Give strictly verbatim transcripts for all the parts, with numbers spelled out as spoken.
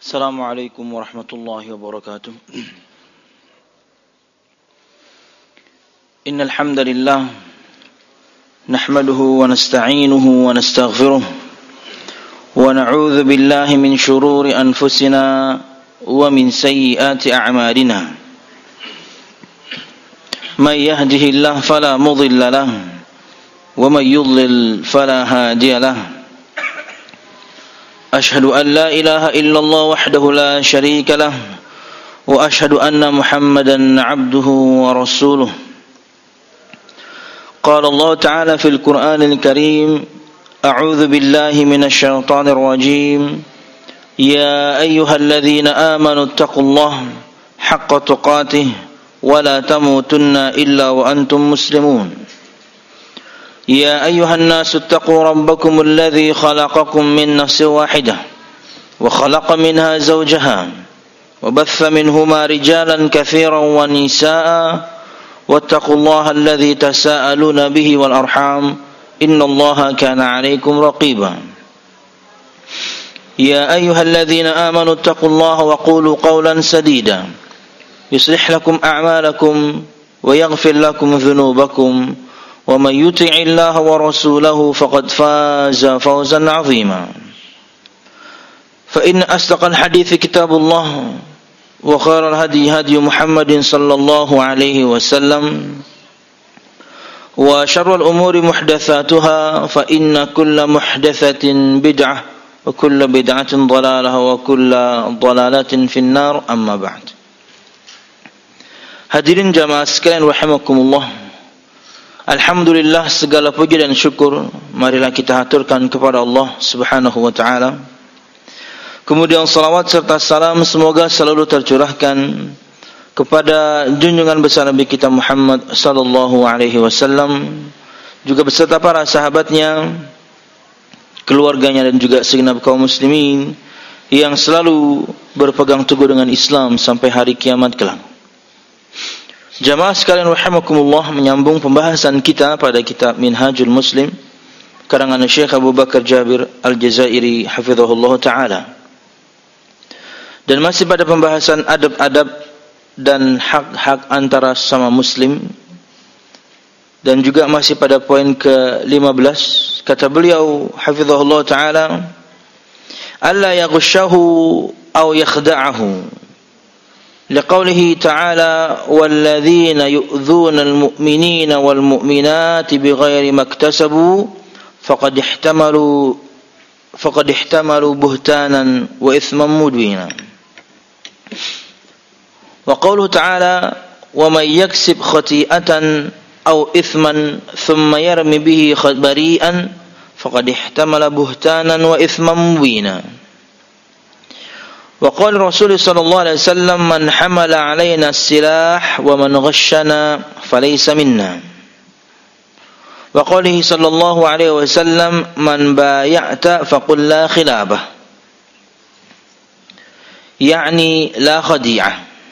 Assalamualaikum warahmatullahi wabarakatuh. Innal hamdalillah nahmaduhu wa nasta'inuhu wa nastaghfiruh wa na'udzu billahi min shururi anfusina wa min sayyiati a'malina. May yahdihillahu fala mudilla lahu wa may yudlil fala hadiya lahu. أشهد أن لا إله إلا الله وحده لا شريك له وأشهد أن محمدا عبده ورسوله. قال الله تعالى في القرآن الكريم: أعوذ بالله من الشيطان الرجيم. يا أيها الذين آمنوا اتقوا الله حق تقاته ولا تموتن إلا وأنتم مسلمون. يا أيها الناس اتقوا ربكم الذي خلقكم من نفس واحدة وخلق منها زوجها وبث منهما رجالا كثيرا ونساء واتقوا الله الذي تساءلون به والأرحام إن الله كان عليكم رقيبا. يا أيها الذين آمنوا اتقوا الله وقولوا قولا سديدا يصلح لكم أعمالكم ويغفر لكم ذنوبكم ومن يطع الله ورسوله فقد فاز فوزا عظيما. فإن أصدق الحديث كتاب الله وخير الهدي هدي محمد صلى الله عليه وسلم وشر الأمور محدثاتها فإن كل محدثة بدعة وكل بدعة ضلالة وكل ضلالة في النار. أما بعد. Hadirin jamaah sekalian rahimakumullah. Alhamdulillah, segala puji dan syukur marilah kita haturkan kepada Allah Subhanahu wa taala. Kemudian salawat serta salam semoga selalu tercurahkan kepada junjungan besar Nabi kita Muhammad sallallahu alaihi wasallam, juga beserta para sahabatnya, keluarganya dan juga segenap kaum muslimin yang selalu berpegang teguh dengan Islam sampai hari kiamat kelak. Jamaah sekalian rahimakumullah, menyambung pembahasan kita pada kitab Minhajul Muslim karangan Syekh Abu Bakar Jabir Al-Jazairi hafizahullah taala. Dan masih pada pembahasan adab-adab dan hak-hak antara sesama muslim, dan juga masih pada poin ke lima belas, kata beliau hafizahullah taala, alla yaghshahu aw yakhda'ahu. لقوله تعالى والذين يؤذون المؤمنين والمؤمنات بغير ما اكتسبوا فقد احتملوا فقد احتملوا بهتانا وإثما مبينا. وقوله تعالى ومن يكسب خطيئة أو إثما ثم يرمي به بريئا فقد احتمل بهتانا وإثما مبينا. وقال الرسول صلى الله عليه وسلم من حمل علينا السلاح ومن غشنا فليس منا. وقوله صلى الله عليه وسلم من بايعت فقل لا خلابة يعني لا خديعة.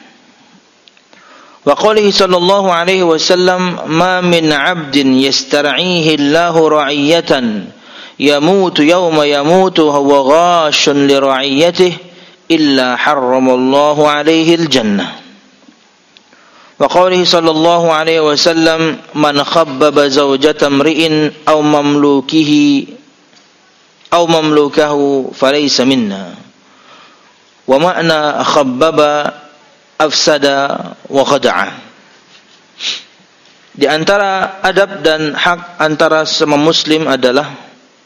وقوله صلى الله عليه وسلم ما من عبد يسترعيه الله رعية يموت يوم يموت وهو غاش لرعيته إلا حرم الله عليه الجنة. وقوله صلى الله عليه وسلم من خبب زوجة امرئ أو مملوكه أو مملوكه فليس منا. ومعنى خبب أفسد وخدع. Di antara adab dan hak antara sesama muslim adalah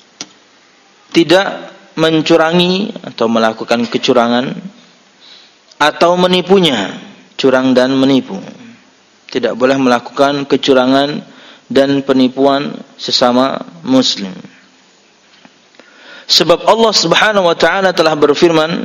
tidak mencurangi atau melakukan kecurangan atau menipunya. Curang dan menipu, tidak boleh melakukan kecurangan dan penipuan sesama muslim. Sebab Allah Subhanahu wa taala telah berfirman,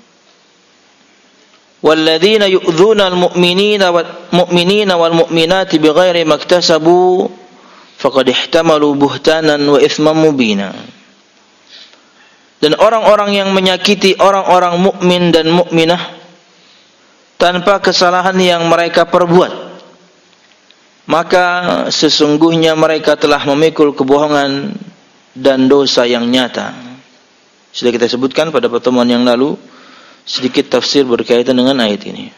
walladzina yu'dzuna al-mu'minina wal mu'minina wal mu'minati bighairi maktasabu faqad ihtamalu buhtanan wa itsman mubina. Dan orang-orang yang menyakiti orang-orang mukmin dan mukminah tanpa kesalahan yang mereka perbuat, maka sesungguhnya mereka telah memikul kebohongan dan dosa yang nyata. Sudah kita sebutkan pada pertemuan yang lalu sedikit tafsir berkaitan dengan ayat ini.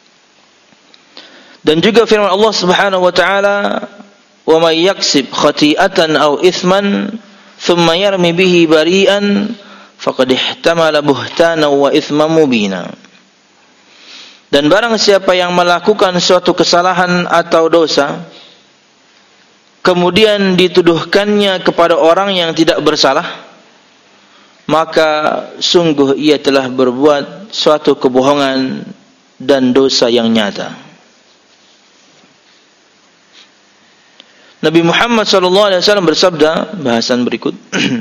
Dan juga firman Allah Subhanahu wa taala, "Wa may yaksib khati'atan aw ithman thumma yarmi bihi bari'an faqad ihtamala buhtanan wa ithman mubina." Dan barang siapa yang melakukan suatu kesalahan atau dosa kemudian dituduhkannya kepada orang yang tidak bersalah, maka sungguh ia telah berbuat suatu kebohongan dan dosa yang nyata. Nabi Muhammad sallallahu alaihi wasallam bersabda, bahasan berikut,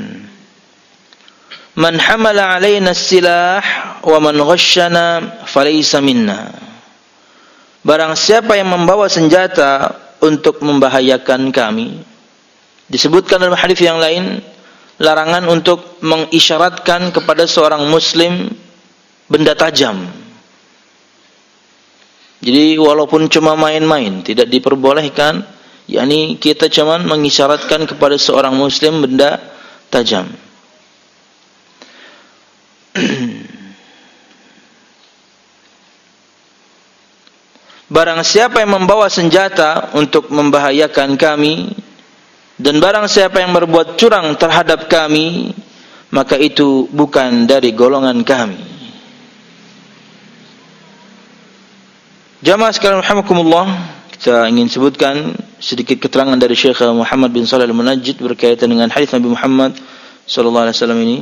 "Man hamala alaina as-silah wa man ghashshana falaysa minna." Barang siapa yang membawa senjata untuk membahayakan kami. Disebutkan dalam hadis yang lain larangan untuk mengisyaratkan kepada seorang muslim benda tajam. Jadi walaupun cuma main-main tidak diperbolehkan, yakni kita cuma mengisyaratkan kepada seorang muslim benda tajam. Barang siapa yang membawa senjata untuk membahayakan kami, dan barang siapa yang berbuat curang terhadap kami, maka itu bukan dari golongan kami. Jamaah sekalian rahimakumullah, kita ingin sebutkan sedikit keterangan dari Syekh Muhammad bin Shalih Al-Munajjid berkaitan dengan hadis Nabi Muhammad sallallahu alaihi wasallam ini.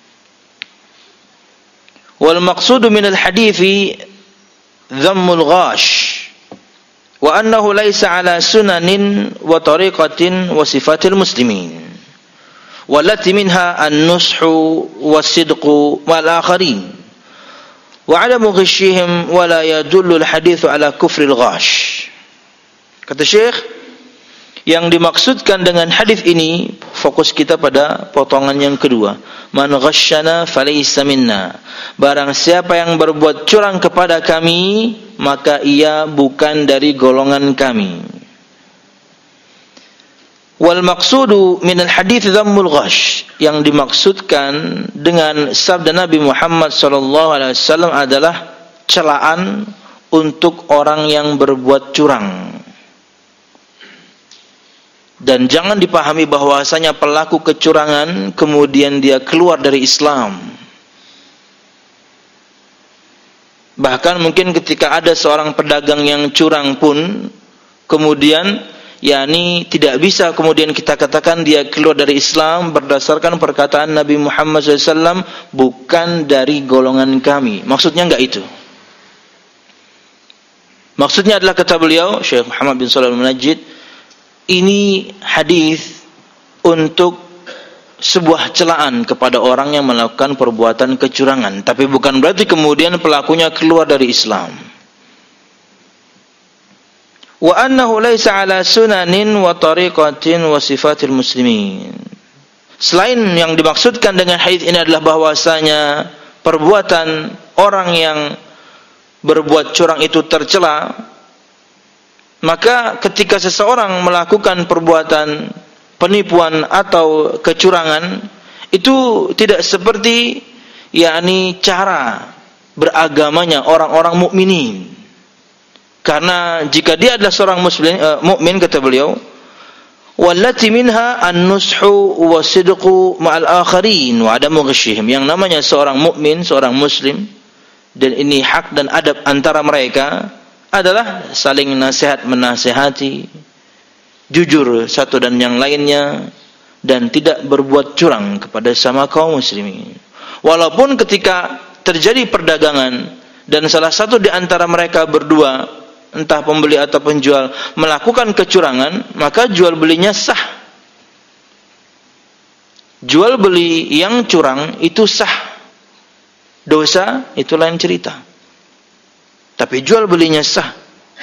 Wal maqsudu min al-hadithi dhammul ghash wa annahu laysa ala sunanin wa tariqatin wa sifatil muslimin wallati minha an-nushu was-sidqu wal akharin wa adamu ghishihim wa la yadullu al-hadithu ala kufril ghash. Kata Syekh, yang dimaksudkan dengan hadis ini, fokus kita pada potongan yang kedua, man ghashshana falaysa minna. Barang siapa yang berbuat curang kepada kami, maka ia bukan dari golongan kami. Wal maqsudu min al hadits dhammul ghash, yang dimaksudkan dengan sabda Nabi Muhammad sallallahu alaihi wasallam adalah celaan untuk orang yang berbuat curang. Dan jangan dipahami bahwasanya pelaku kecurangan kemudian dia keluar dari Islam. Bahkan mungkin ketika ada seorang pedagang yang curang pun, kemudian yakni tidak bisa kemudian kita katakan dia keluar dari Islam berdasarkan perkataan Nabi Muhammad shallallahu alaihi wasallam, bukan dari golongan kami. Maksudnya enggak itu. Maksudnya adalah kata beliau Syekh Muhammad bin Shalih Al-Munajjid, ini hadis untuk sebuah celaan kepada orang yang melakukan perbuatan kecurangan, tapi bukan berarti kemudian pelakunya keluar dari Islam. Wa annahu laisa ala sunanin wa tariqatin wa sifatil muslimin. Selain yang dimaksudkan dengan hadis ini adalah bahwasanya perbuatan orang yang berbuat curang itu tercela, maka ketika seseorang melakukan perbuatan penipuan atau kecurangan, itu tidak seperti yakni cara beragamanya orang-orang mukminin. Karena jika dia adalah seorang muslim uh, mukmin, kata beliau, wallati minha an-nushu wasidqu ma'al akharin wa adamu ghishihim, yang namanya seorang mukmin, seorang muslim, dan ini hak dan adab antara mereka adalah saling nasihat menasihati, jujur satu dan yang lainnya, dan tidak berbuat curang kepada sama kaum muslimin. Walaupun ketika terjadi perdagangan dan salah satu di antara mereka berdua, entah pembeli atau penjual, melakukan kecurangan, maka jual belinya sah. Jual beli yang curang itu sah. Dosa itu lain cerita. Tapi jual belinya sah.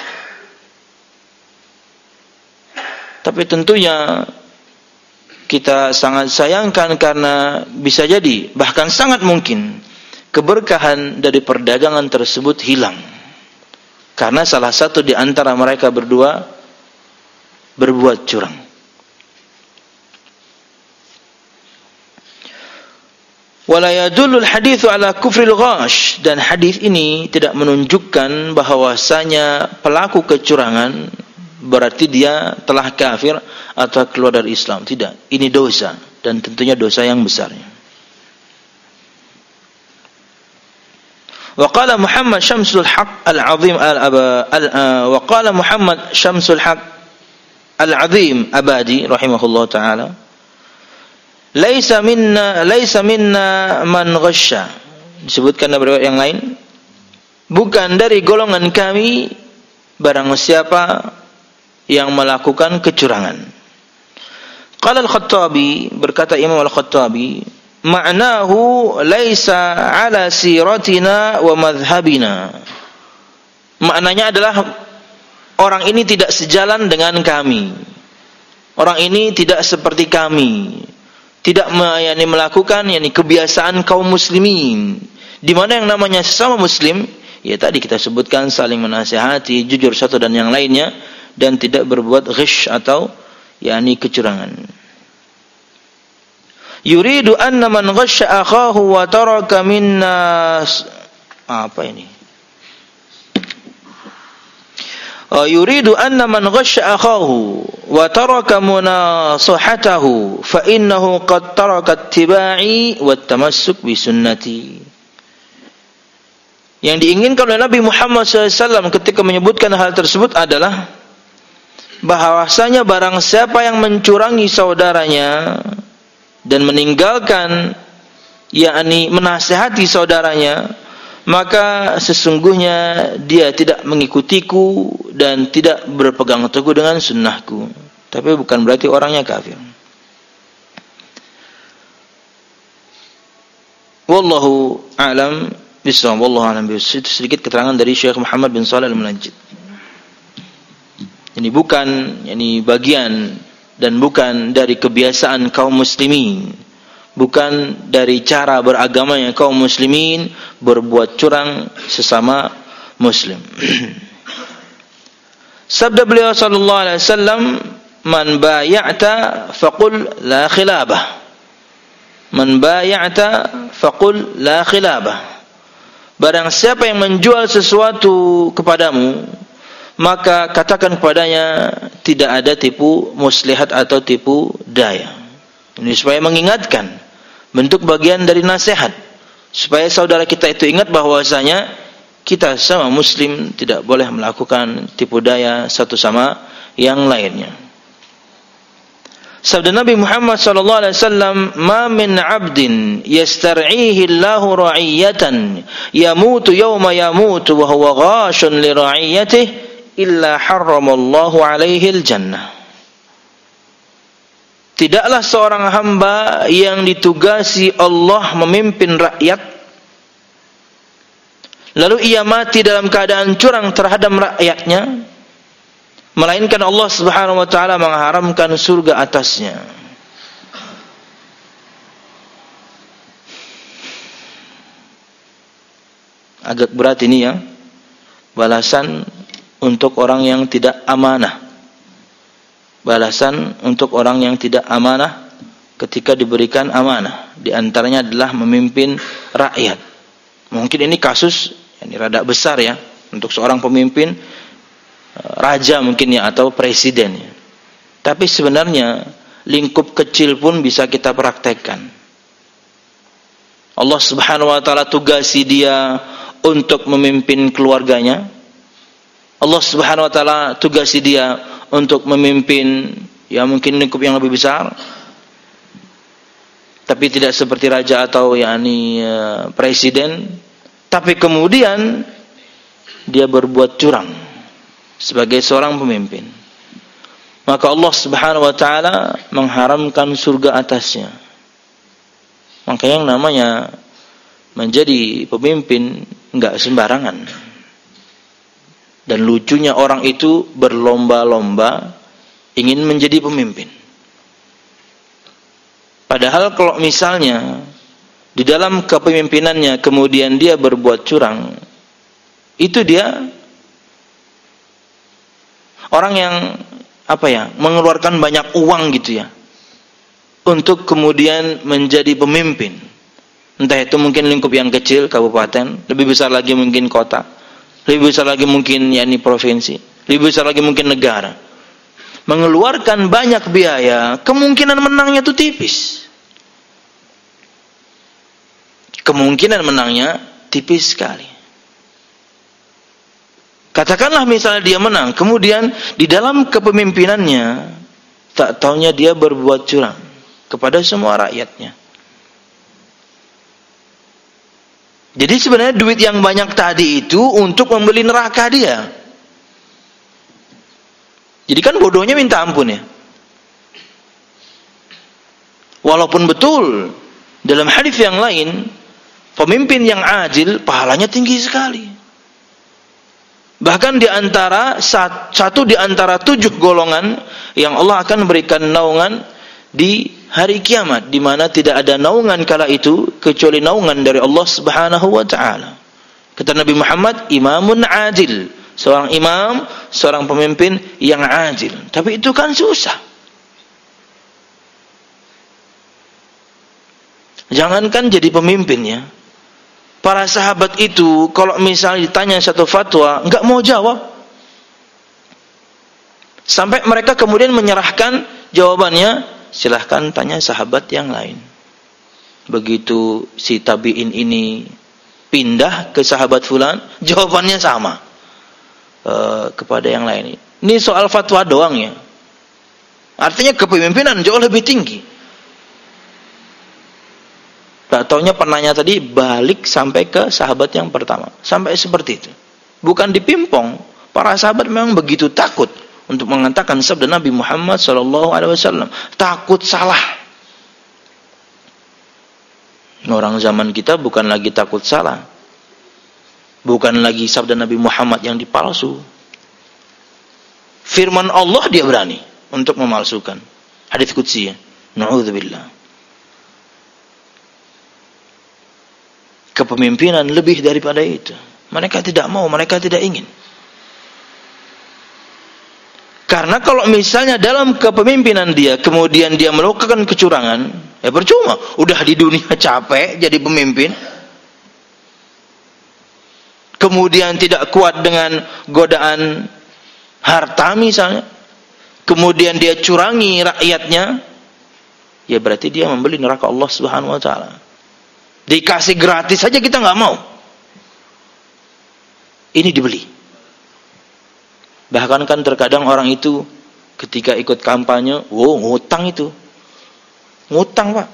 Tapi tentunya kita sangat sayangkan karena bisa jadi, bahkan sangat mungkin, keberkahan dari perdagangan tersebut hilang. Karena salah satu di antara mereka berdua berbuat curang. Wala yadullul haditsu ala kufril ghash, dan hadis ini tidak menunjukkan bahwasanya pelaku kecurangan berarti dia telah kafir atau keluar dari Islam. Tidak, ini dosa dan tentunya dosa yang besar. Wa qala Muhammad Syamsul Haq Al-Azim al wa qala Muhammad Syamsul Haq Al-Azim Abadi rahimahullah taala, laisa minna laisa minna man ghasya. Disebutkan dalam riwayat yang lain, bukan dari golongan kami barang siapa yang melakukan kecurangan. Qala Al-Khattabi, berkata Imam Al-Khattabi, ma'nahu laisa ala siratina wa madhhabina. Maknanya adalah orang ini tidak sejalan dengan kami. Orang ini tidak seperti kami. Tidak yani melakukan yani kebiasaan kaum muslimin. Di mana yang namanya sesama muslim, ya tadi kita sebutkan saling menasihati, jujur satu dan yang lainnya, dan tidak berbuat ghish atau yakni kecurangan. Yuridu anna man ghasya akhahu wa taraka minna, apa ini? Uh, yuridu anna man ghasya akhahu wa taraka munasahatahu fa innahu qad taraka ittiba'i wa tamassuk bi sunnati. Yang diinginkan oleh Nabi Muhammad shallallahu alaihi wasallam ketika menyebutkan hal tersebut adalah bahwasanya barang siapa yang mencurangi saudaranya dan meninggalkan yakni menasihati saudaranya, maka sesungguhnya dia tidak mengikutiku dan tidak berpegang teguh dengan sunnahku. Tapi bukan berarti orangnya kafir. Wallahu a'lam bishawab. Wallahu a'lam bishawab. Sedikit keterangan dari Syekh Muhammad bin Shalih Al-Munajjid. Ini bukan ini bagian dan bukan dari kebiasaan kaum muslimin, bukan dari cara beragamanya kaum muslimin berbuat curang sesama muslim. Sabda beliau sallallahu alaihi wasallam, man bay'ata faqul la khilabah. Man bay'ata faqul la khilabah. Barang siapa yang menjual sesuatu kepadamu, maka katakan kepadanya tidak ada tipu muslihat atau tipu daya. Ini supaya mengingatkan, bentuk bagian dari nasihat, supaya saudara kita itu ingat bahwasanya kita sama muslim tidak boleh melakukan tipu daya satu sama yang lainnya. Sabda Nabi Muhammad sallallahu alaihi wasallam, "Ma min 'abdin yastar'ihi Allahu ra'iyatan yamutu yawma yamutu wa huwa ghashun li ra'iyatihi illa harramallahu alaihi al-jannah." Tidaklah seorang hamba yang ditugasi Allah memimpin rakyat, lalu ia mati dalam keadaan curang terhadap rakyatnya, melainkan Allah Subhanahu wa taala mengharamkan surga atasnya. Agak berat ini ya, balasan untuk orang yang tidak amanah. Balasan untuk orang yang tidak amanah ketika diberikan amanah. Di antaranya adalah memimpin rakyat. Mungkin ini kasus yang rada besar ya, untuk seorang pemimpin, raja mungkin ya, atau presiden ya. Tapi sebenarnya lingkup kecil pun bisa kita praktekkan. Allah Subhanahu wa taala tugasi dia untuk memimpin keluarganya. Allah Subhanahu wa taala tugasi dia untuk memimpin ya mungkin lingkup yang lebih besar, tapi tidak seperti raja atau yakni uh, presiden, tapi kemudian dia berbuat curang sebagai seorang pemimpin, maka Allah Subhanahu wa taala mengharamkan surga atasnya. Maka yang namanya menjadi pemimpin enggak sembarangan. Dan lucunya orang itu berlomba-lomba ingin menjadi pemimpin. Padahal kalau misalnya di dalam kepemimpinannya kemudian dia berbuat curang, itu dia orang yang apa ya, mengeluarkan banyak uang gitu ya, untuk kemudian menjadi pemimpin. Entah itu mungkin lingkup yang kecil, kabupaten, lebih besar lagi mungkin kota, lebih besar lagi mungkin yakni provinsi, lebih besar lagi mungkin negara. Mengeluarkan banyak biaya, kemungkinan menangnya itu tipis. Kemungkinan menangnya tipis sekali. Katakanlah misalnya dia menang, kemudian di dalam kepemimpinannya tak taunya dia berbuat curang kepada semua rakyatnya. Jadi sebenarnya duit yang banyak tadi itu untuk membeli neraka dia. Jadi kan bodohnya minta ampun ya. Walaupun betul dalam hadis yang lain, pemimpin yang adil pahalanya tinggi sekali. Bahkan di antara satu di antara tujuh golongan yang Allah akan berikan naungan di hari kiamat, di mana tidak ada naungan kala itu kecuali naungan dari Allah Subhanahu wa taala. Kata Nabi Muhammad, imamun adil, seorang imam, seorang pemimpin yang adil. Tapi itu kan susah. Jangankan jadi pemimpin ya. Para sahabat itu kalau misalnya ditanya satu fatwa, enggak mau jawab. Sampai mereka kemudian menyerahkan jawabannya, silahkan tanya sahabat yang lain. Begitu si tabi'in ini pindah ke sahabat fulan, jawabannya sama e, kepada yang lain. Ini soal fatwa doang ya. Artinya kepemimpinan jauh lebih tinggi. Tak taunya penanya tadi balik sampai ke sahabat yang pertama. Sampai seperti itu. Bukan dipimpong. Para sahabat memang begitu takut untuk mengatakan sabda Nabi Muhammad sallallahu alaihi wasallam. Takut salah. Orang zaman kita bukan lagi takut salah. Bukan lagi sabda Nabi Muhammad yang dipalsu. Firman Allah dia berani untuk memalsukan. Hadits qudsi. Na'udzubillah. Kepemimpinan lebih daripada itu. Mereka tidak mau, mereka tidak ingin. Karena kalau misalnya dalam kepemimpinan dia, kemudian dia melakukan kecurangan, ya percuma. Udah di dunia capek jadi pemimpin. Kemudian tidak kuat dengan godaan harta misalnya. Kemudian dia curangi rakyatnya. Ya berarti dia membeli neraka Allah Subhanahu wa taala. Dikasih gratis saja kita nggak mau. Ini dibeli. Bahkan kan terkadang orang itu ketika ikut kampanye, wow ngutang itu. Ngutang Pak.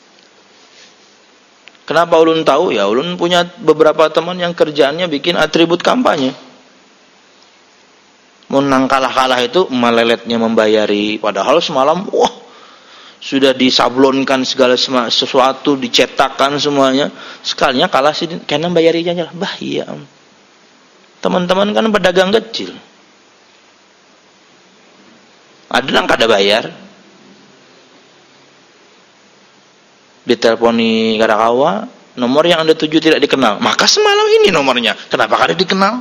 Kenapa ulun tahu? Ya ulun punya beberapa teman yang kerjaannya bikin atribut kampanye. Menang kalah-kalah itu meleletnya membayari. Padahal semalam, wah sudah disablonkan segala sesuatu, dicetakkan semuanya. Sekalinya kalah sih, karena bayarinya aja. Bah iya. Teman-teman kan pedagang kecil. Ada yang kada bayar. Diteleponi Karakawa, nomor yang Anda tuju tidak dikenal. Maka semalam ini nomornya. Kenapa kada dikenal?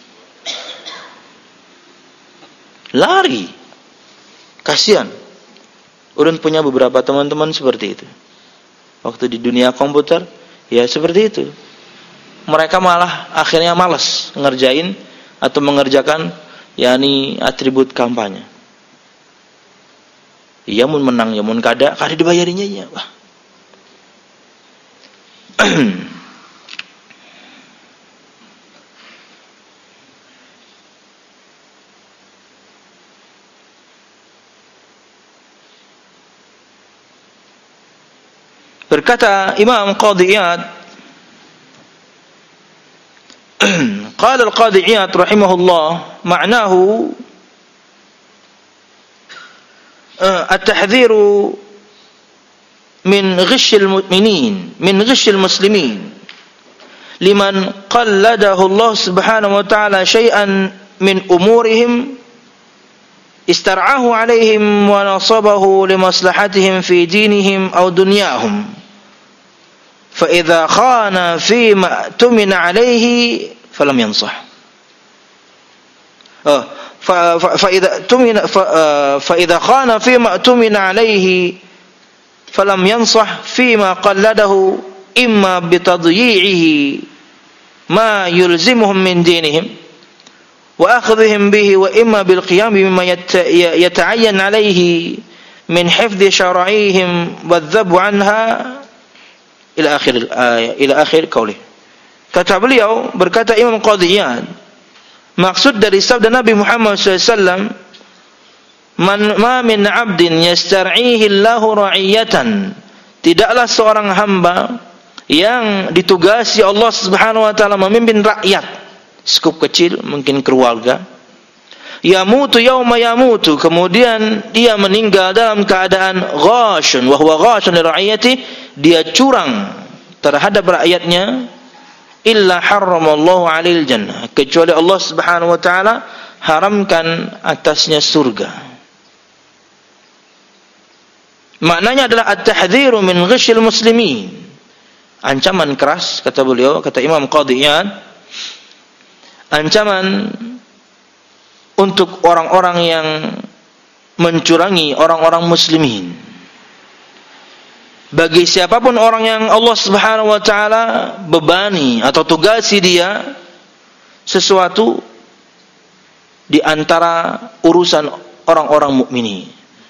Lari. Kasihan. Ulun punya beberapa teman-teman seperti itu. Waktu di dunia komputer, ya seperti itu. Mereka malah akhirnya malas ngerjain atau mengerjakan yakni atribut kampanye. Iya mun menang, ya mun kada, kada dibayarinya ya. Wah. Berkata Imam Qadhi Iyad, qala al-Qadhi Iyad rahimahullah, ma'nahu at-tahdhiru min ghish al-mu'minin, min ghish al-muslimin, liman qalladahu Allah subhanahu wa ta'ala shay'an min umurihim istar'ahu alaihim wa nasabahu limaslahatihim fi dinihim aw dunyahum. فإذا خان فيما اؤتمن عليه فلم ينصح. فإذا اؤتمن فإذا خان فيما اؤتمن عليه فلم ينصح فيما قلده imma bitadyi'ihi ma yulzimuhum min dinihim wa akhdhihim bihi wa imma bil qiyam bima yata'ayyan alayhi min hifdhi syara'ihim wadh-dhabu anha ila akhir ayat ila akhir qaulih. Kata beliau, berkata Imam Qadhi Iyad, maksud dari sabda Nabi Muhammad sallallahu alaihi wasallam, man ma min 'abdin yastar'ihi Allahu ra'iyatan, tidaklah seorang hamba yang ditugasi Allah Subhanahu wa taala memimpin rakyat, skup kecil mungkin keluarga, yamutu yauma yamutu, kemudian dia meninggal dalam keadaan ghashun wa huwa ghashun li ra'iyati, dia curang terhadap rakyatnya, illa harramallahu 'alal jannah, kecuali Allah Subhanahu wa taala haramkan atasnya surga. Maknanya adalah at-tahdhiru min ghishil muslimin, ancaman keras, kata beliau, kata Imam Qadhi Iyad, ancaman untuk orang-orang yang mencurangi orang-orang muslimin. Bagi siapapun orang yang Allah Subhanahu wa taala bebani atau tugasi dia sesuatu di antara urusan orang-orang mukminin.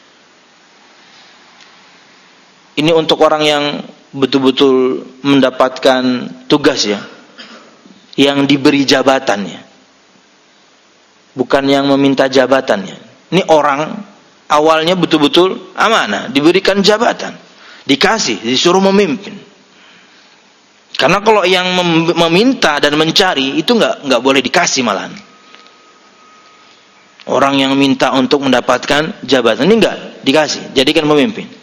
Ini untuk orang yang betul-betul mendapatkan tugas ya, yang diberi jabatannya, bukan yang meminta jabatannya. Ini orang awalnya betul-betul amanah, diberikan jabatan, dikasih, disuruh memimpin. Karena kalau yang meminta dan mencari itu nggak nggak boleh dikasih malahan. Orang yang minta untuk mendapatkan jabatan ini nggak dikasih, jadikan pemimpin.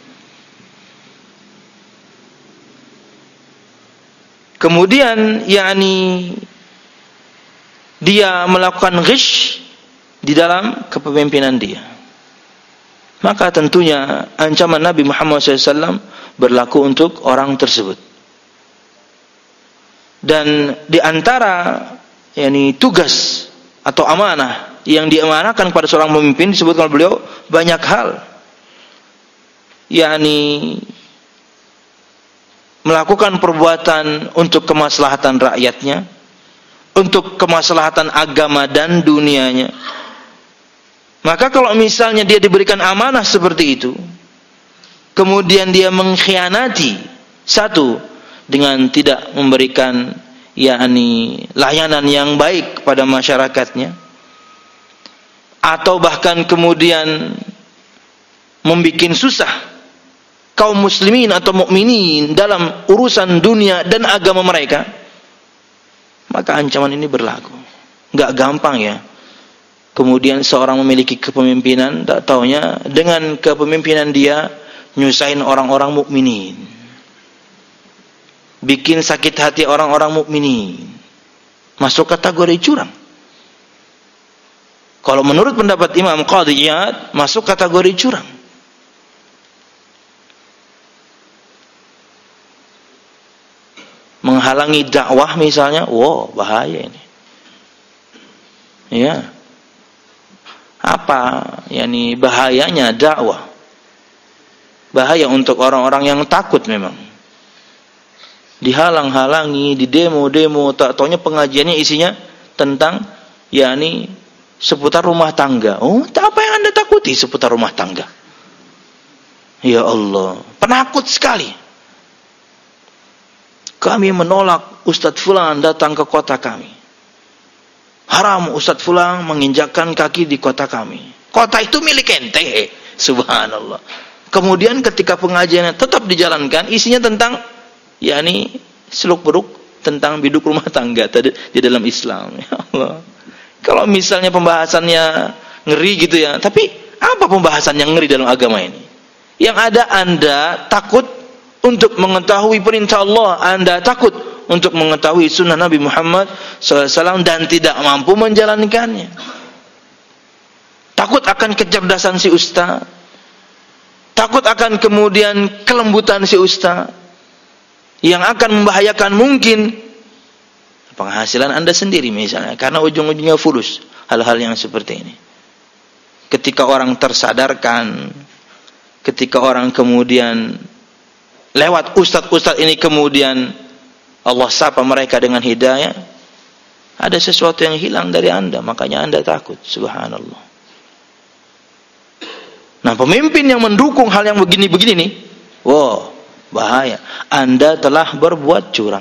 Kemudian yakni dia melakukan ghish di dalam kepemimpinan dia, maka tentunya ancaman Nabi Muhammad shallallahu alaihi wasallam berlaku untuk orang tersebut. Dan di antara yakni tugas atau amanah yang diamanahkan kepada seorang pemimpin disebutkan oleh beliau banyak hal, yakni melakukan perbuatan untuk kemaslahatan rakyatnya, untuk kemaslahatan agama dan dunianya. Maka kalau misalnya dia diberikan amanah seperti itu, kemudian dia mengkhianati, satu, dengan tidak memberikan yakni layanan yang baik kepada masyarakatnya, atau bahkan kemudian membikin susah kaum muslimin atau mukminin dalam urusan dunia dan agama mereka, maka ancaman ini berlaku. Enggak gampang ya. Kemudian seorang memiliki kepemimpinan, tak taunya dengan kepemimpinan dia nyusahin orang-orang mukminin, bikin sakit hati orang-orang mukminin, masuk kategori curang. Kalau menurut pendapat Imam Qadhi Iyad, masuk kategori curang. Menghalangi dakwah misalnya, wow, bahaya ini. Ya. Apa yakni bahayanya dakwah? Bahaya untuk orang-orang yang takut memang. Dihalang-halangi, di demo-demo, tak taunya pengajiannya isinya tentang yakni seputar rumah tangga. Oh, apa yang Anda takuti seputar rumah tangga? Ya Allah, penakut sekali. Kami menolak Ustadz Fulan datang ke kota kami. Haram Ustadz Fulan menginjakkan kaki di kota kami. Kota itu milik ente. Subhanallah. Kemudian ketika pengajiannya tetap dijalankan, isinya tentang yakni seluk-beluk tentang biduk rumah tangga di dalam Islam. Ya Allah. Kalau misalnya pembahasannya ngeri gitu ya, tapi apa pembahasan yang ngeri dalam agama ini? Yang ada Anda takut untuk mengetahui perintah Allah, Anda takut untuk mengetahui sunnah Nabi Muhammad shallallahu alaihi wasallam dan tidak mampu menjalankannya. Takut akan kecerdasan si ustaz, takut akan kemudian kelembutan si ustaz yang akan membahayakan mungkin penghasilan Anda sendiri misalnya, karena ujung-ujungnya fulus. Hal-hal yang seperti ini, ketika orang tersadarkan, ketika orang kemudian lewat ustadz-ustadz ini kemudian Allah sapa mereka dengan hidayah, ada sesuatu yang hilang dari Anda, makanya Anda takut. Subhanallah. Nah, pemimpin yang mendukung hal yang begini-begini nih, wow, bahaya. Anda telah berbuat curang.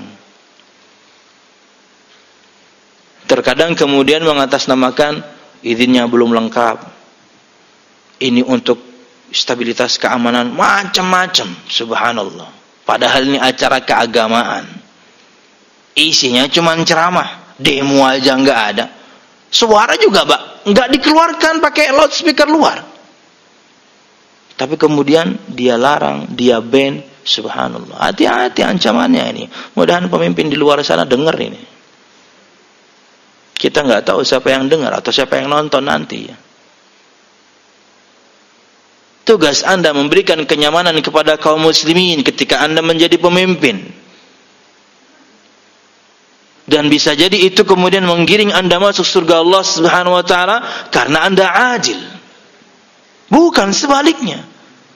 Terkadang kemudian mengatasnamakan izinnya belum lengkap. Ini untuk stabilitas keamanan, macam-macam. Subhanallah. Padahal ini acara keagamaan. Isinya cuma ceramah, demo aja nggak ada. Suara juga, Pak, nggak dikeluarkan pakai loudspeaker luar. Tapi kemudian dia larang, dia ban. Subhanallah. Hati-hati ancamannya ini. Mudah-mudahan pemimpin di luar sana dengar ini. Kita nggak tahu siapa yang dengar atau siapa yang nonton nanti. Tugas Anda memberikan kenyamanan kepada kaum muslimin ketika Anda menjadi pemimpin. Dan bisa jadi itu kemudian menggiring Anda masuk surga Allah Subhanahu wa taala karena Anda adil. Bukan sebaliknya.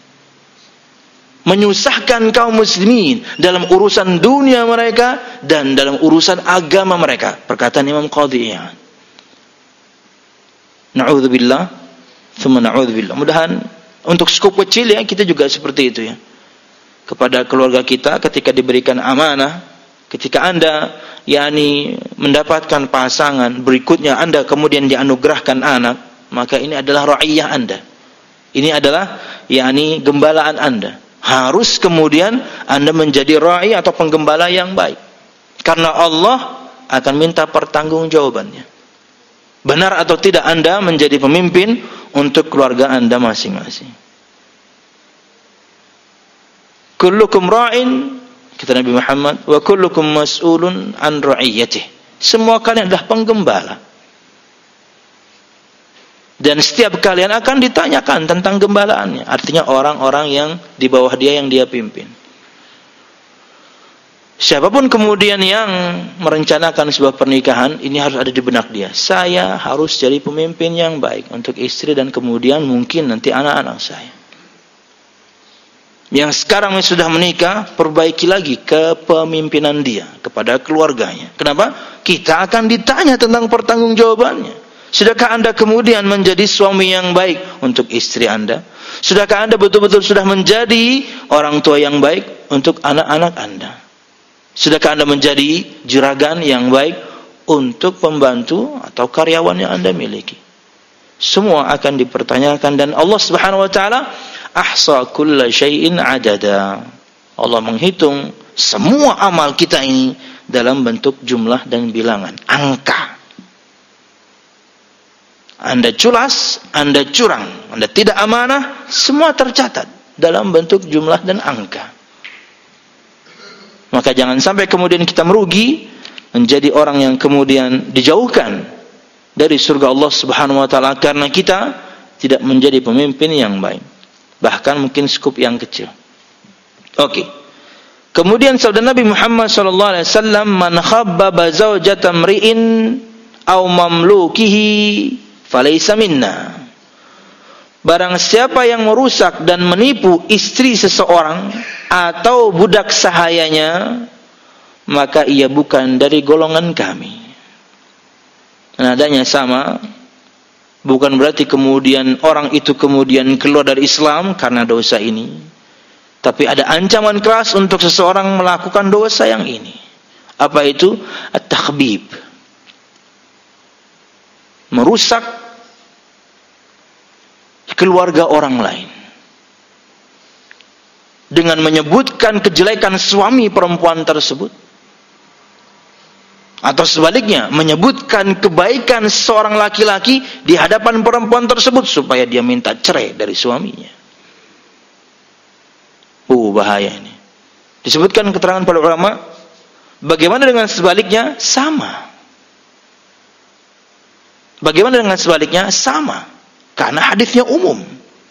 Menyusahkan kaum muslimin dalam urusan dunia mereka dan dalam urusan agama mereka. Perkataan Imam Qadhi Iyad. Na'udzubillah, thumma na'udzubillah. Mudahan untuk skup kecil ya, kita juga seperti itu ya. Kepada keluarga kita ketika diberikan amanah, ketika Anda yakni mendapatkan pasangan, berikutnya Anda kemudian dianugerahkan anak, maka ini adalah ra'iyah Anda. Ini adalah yakni gembalaan Anda. Harus kemudian Anda menjadi ra'i atau penggembala yang baik. Karena Allah akan minta pertanggungjawabannya. Benar atau tidak Anda menjadi pemimpin untuk keluarga Anda masing-masing. Kullukum ra'in, kata Nabi Muhammad, wa kullukum mas'ulun an ra'iyyatih. Semua kalian adalah penggembala. Dan setiap kalian akan ditanyakan tentang gembalaannya. Artinya orang-orang yang di bawah dia yang dia pimpin. Siapapun kemudian yang merencanakan sebuah pernikahan, ini harus ada di benak dia. Saya harus jadi pemimpin yang baik untuk istri dan kemudian mungkin nanti anak-anak saya. Yang sekarang sudah menikah, perbaiki lagi kepemimpinan dia kepada keluarganya. Kenapa? Kita akan ditanya tentang pertanggungjawabannya. Sudahkah Anda kemudian menjadi suami yang baik untuk istri Anda? Sudahkah Anda betul-betul sudah menjadi orang tua yang baik untuk anak-anak Anda? Sudahkah Anda menjadi juragan yang baik untuk pembantu atau karyawan yang Anda miliki? Semua akan dipertanyakan dan Allah Subhanahu wa taala ahsa kulla syai'in adada. Allah menghitung semua amal kita ini dalam bentuk jumlah dan bilangan, angka. Anda culas, Anda curang, Anda tidak amanah, semua tercatat dalam bentuk jumlah dan angka. Maka jangan sampai kemudian kita merugi menjadi orang yang kemudian dijauhkan dari surga Allah Subhanahu wa taala karena kita tidak menjadi pemimpin yang baik. Bahkan mungkin skup yang kecil. Oke. Okay. Kemudian sabda Nabi Muhammad sallallahu alaihi wasallam, "Man khabbaba zawjata mri'in aw mamlukihi falaysa minna." Barang siapa yang merusak dan menipu istri seseorang atau budak sahayanya, maka ia bukan dari golongan kami. Nadanya sama. Bukan berarti kemudian orang itu kemudian keluar dari Islam karena dosa ini. Tapi ada ancaman keras untuk seseorang melakukan dosa yang ini. Apa itu? At-takhbib. Merusak keluarga orang lain. Dengan menyebutkan kejelekan suami perempuan tersebut. Atau sebaliknya, menyebutkan kebaikan seorang laki-laki di hadapan perempuan tersebut supaya dia minta cerai dari suaminya. Oh, bahaya ini. Disebutkan keterangan para ulama, bagaimana dengan sebaliknya? Sama. Bagaimana dengan sebaliknya? Sama. Karena hadisnya umum.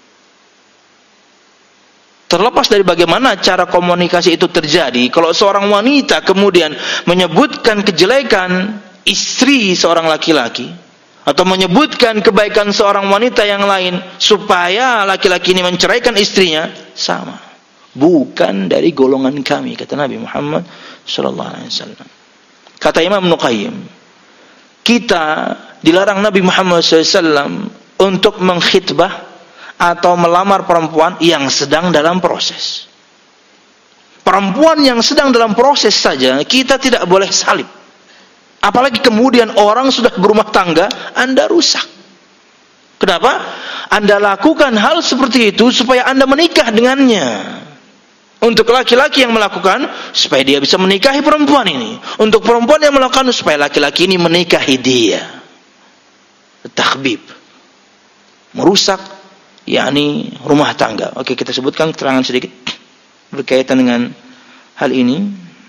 Terlepas dari bagaimana cara komunikasi itu terjadi, kalau seorang wanita kemudian menyebutkan kejelekan istri seorang laki-laki, atau menyebutkan kebaikan seorang wanita yang lain, supaya laki-laki ini menceraikan istrinya, sama. bukan dari golongan kami, kata Nabi Muhammad sallallahu alaihi wasallam. Kata Imam Ibnu Qayyim, kita dilarang Nabi Muhammad sallallahu alaihi wasallam untuk mengkhitbah atau melamar perempuan yang sedang dalam proses. Perempuan yang sedang dalam proses saja kita tidak boleh salib. Apalagi kemudian orang sudah berumah tangga, Anda rusak. Kenapa? Anda lakukan hal seperti itu supaya Anda menikah dengannya. Untuk laki-laki yang melakukan, supaya dia bisa menikahi perempuan ini. Untuk perempuan yang melakukan, supaya laki-laki ini menikahi dia. Takhbib. Merusak, yakni rumah tangga. Oke, kita sebutkan keterangan sedikit berkaitan dengan hal ini.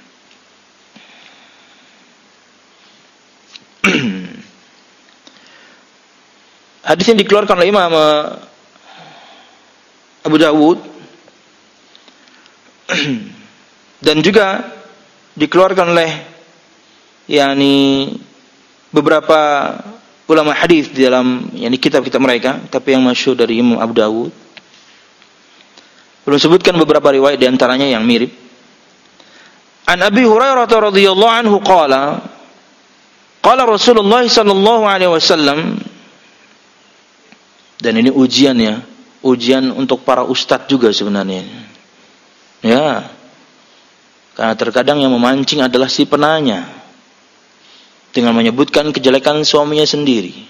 Hadis yang dikeluarkan oleh Imam Abu Dawud dan juga dikeluarkan oleh yakni beberapa ulama hadis di dalam yakni kitab-kitab mereka, tapi yang masyhur dari Imam Abu Dawud. Belum sebutkan beberapa riwayat di antaranya yang mirip. An Abi Hurairah radhiyallahu anhu qala qala Rasulullah sallallahu alaihi wasallam, dan ini ujian ya, ujian untuk para ustadz juga sebenarnya. Ya, karena terkadang yang memancing adalah si penanya dengan menyebutkan kejelekan suaminya sendiri.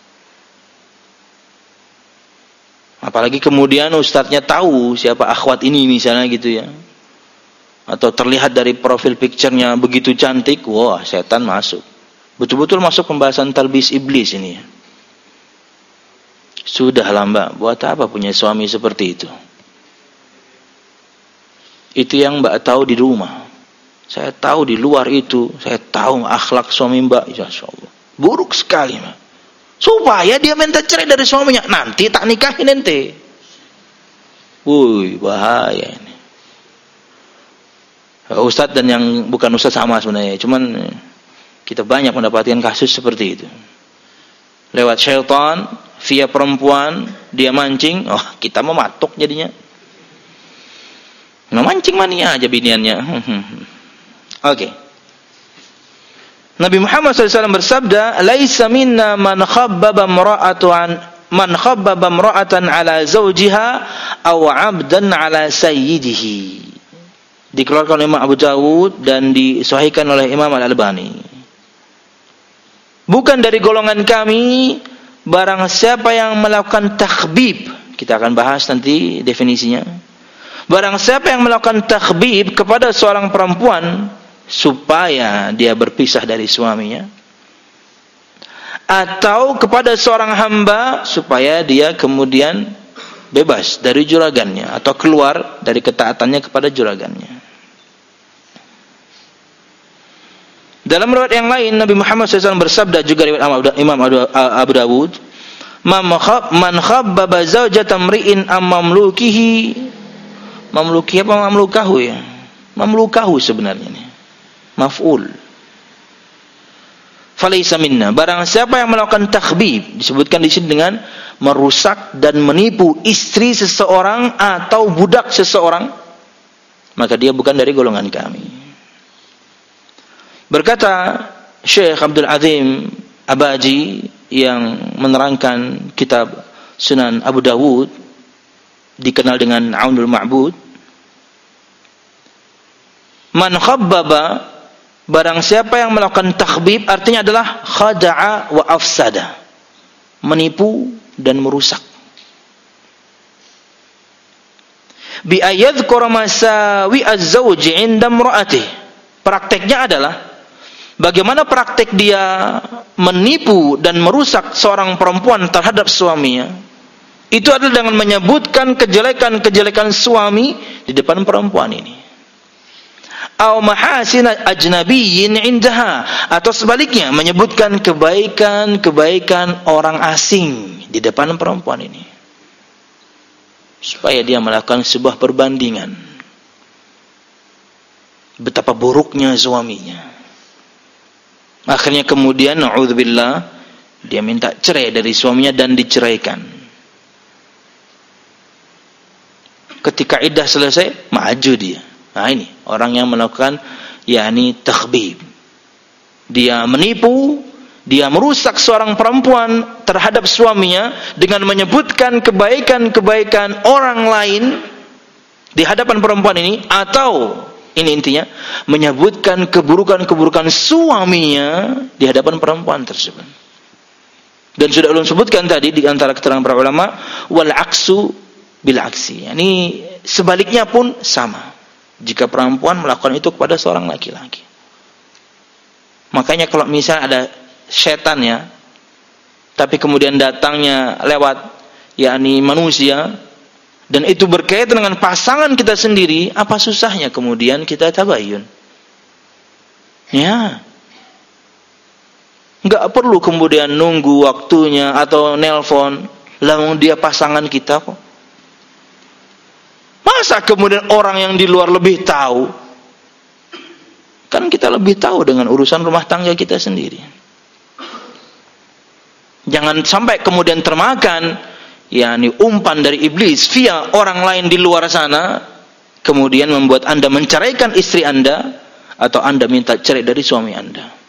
Apalagi kemudian ustadznya tahu siapa akhwat ini misalnya gitu ya, atau terlihat dari profil picture-nya begitu cantik, wah setan masuk. Betul-betul masuk pembahasan talbis iblis ini ya. Sudahlah mbak, buat apa punya suami seperti itu? Itu yang mbak tahu di rumah. Saya tahu di luar itu, saya tahu akhlak suami mbak, ya Allah, buruk sekali mbak. Supaya dia minta cerai dari suaminya, nanti tak nikahin ente. Wuih, bahaya ini. Ustadz dan yang bukan ustadz sama sebenarnya, cuman kita banyak mendapatkan kasus seperti itu. Lewat syaitan, via perempuan, dia mancing, oh kita mematuk jadinya. Memancing mania aja biniannya. Oke. Okay. Nabi Muhammad shallallahu alaihi wasallam bersabda, "Laisa minna man khabbaba imra'atan man khabbaba imra'atan 'ala zawjiha aw 'abdan 'ala sayyidihi." Dikeluarkan oleh Imam Abu Dawud dan disahihkan oleh Imam Al-Albani. Bukan dari golongan kami barang siapa yang melakukan takhbib. Kita akan bahas nanti definisinya. Barang siapa yang melakukan takhbib kepada seorang perempuan supaya dia berpisah dari suaminya, atau kepada seorang hamba supaya dia kemudian bebas dari juragannya atau keluar dari ketaatannya kepada juragannya. Dalam riwayat yang lain Nabi Muhammad shallallahu alaihi wasallam bersabda, juga riwayat Imam Abu Dawud, "Man khabbaba zawjata mri'in am mamlukihi." Mamluki apa mamlukahu ya? Mamlukahu sebenarnya ini. Maf'ul. Falaysa minna. Barang siapa yang melakukan takhbib, disebutkan di sini dengan merusak dan menipu istri seseorang atau budak seseorang, maka dia bukan dari golongan kami. Berkata Syekh Abdul Azim Abaji yang menerangkan kitab Sunan Abu Dawud, dikenal dengan Aunul Ma'bud, man khabbaba, barang siapa yang melakukan takhbib, artinya adalah khada'a wa afsada, menipu dan merusak. Bi ayadhkura masawi az-zawj 'inda imra'atihi. Prakteknya adalah bagaimana praktek dia menipu dan merusak seorang perempuan terhadap suaminya. Itu adalah dengan menyebutkan kejelekan-kejelekan suami di depan perempuan ini. Aw mahasina ajnabiyyin indaha, atau sebaliknya menyebutkan kebaikan-kebaikan orang asing di depan perempuan ini. Supaya dia melakukan sebuah perbandingan. Betapa buruknya suaminya. Akhirnya kemudian na'udzubillah, dia minta cerai dari suaminya dan diceraikan. ketika iddah selesai, maju dia. Nah ini orang yang melakukan yakni takhbib. Dia menipu, dia merusak seorang perempuan terhadap suaminya dengan menyebutkan kebaikan-kebaikan orang lain di hadapan perempuan ini, atau ini intinya menyebutkan keburukan-keburukan suaminya di hadapan perempuan tersebut. Dan sudah ulun sebutkan tadi di antara keterangan para ulama, wal aksu bil aksi. Ini sebaliknya pun sama. Jika perempuan melakukan itu kepada seorang laki-laki. Makanya kalau misalnya ada setan ya, tapi kemudian datangnya lewat yakni manusia, dan itu berkaitan dengan pasangan kita sendiri, apa susahnya kemudian kita tabayyun? Ya. Enggak perlu kemudian nunggu waktunya atau nelpon, lalu dia pasangan kita kok. Masa kemudian orang yang di luar lebih tahu? Kan kita lebih tahu dengan urusan rumah tangga kita sendiri. Jangan sampai kemudian termakan yakni umpan dari iblis via orang lain di luar sana, kemudian membuat Anda menceraikan istri Anda, atau Anda minta cerai dari suami Anda.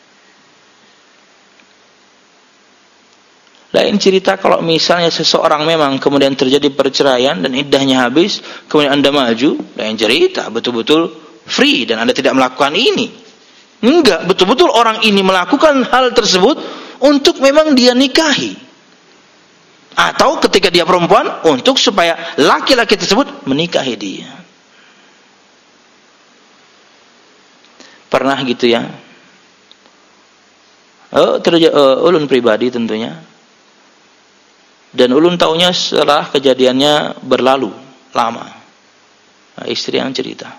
Lain cerita kalau misalnya seseorang memang kemudian terjadi perceraian dan iddahnya habis, kemudian Anda maju, lain cerita, betul-betul free dan Anda tidak melakukan ini. Enggak, betul-betul orang ini melakukan hal tersebut untuk memang dia nikahi. Atau ketika dia perempuan, untuk supaya laki-laki tersebut menikahi dia. Pernah gitu ya? Oh, terjadi uh, ulun pribadi tentunya. Dan ulun taunya setelah kejadiannya berlalu lama. Nah, istri yang cerita.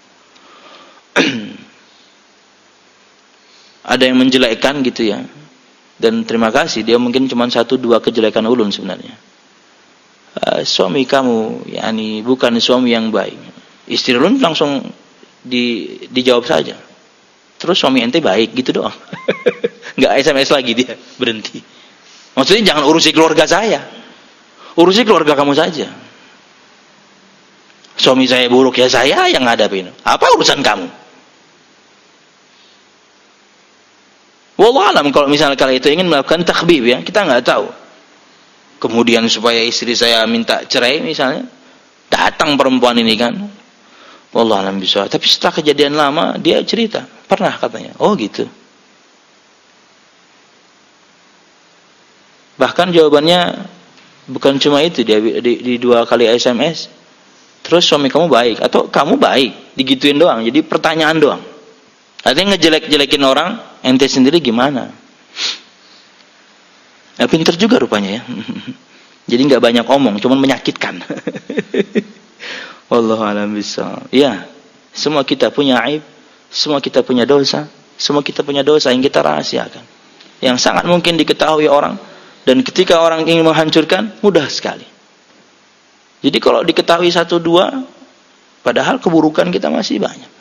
Ada yang menjelekkan gitu ya. Dan terima kasih, dia mungkin cuma satu dua kejelekan ulun sebenarnya. Uh, suami kamu yakni bukan suami yang baik. Istri ulun langsung di, dijawab saja. Terus suami ente baik gitu doang. Enggak S M S lagi dia, berhenti. Maksudnya jangan urusi keluarga saya. Urusi keluarga kamu saja. Suami saya buruk ya saya yang ngadapin. Apa urusan kamu? Wallahu alam, kalau misalnya kala itu ingin melakukan takhbib ya, kita nggak tahu. Kemudian supaya istri saya minta cerai misalnya, datang perempuan ini kan. Wallahu alam bisa. Tapi setelah kejadian lama dia cerita, pernah katanya. Oh gitu. Bahkan jawabannya bukan cuma itu, dia di, di dua kali S M S. Terus suami kamu baik atau kamu baik, digituin doang. Jadi pertanyaan doang. Artinya ngejelek-jelekin orang, ente sendiri gimana? Ya, pinter juga rupanya ya. Jadi nggak banyak omong, cuman menyakitkan. Wallahu a'lam bishawab. Ya, semua kita punya aib, semua kita punya dosa, semua kita punya dosa yang kita rahasiakan, yang sangat mungkin diketahui orang. Dan ketika orang ingin menghancurkan, mudah sekali. Jadi kalau diketahui satu dua, padahal keburukan kita masih banyak.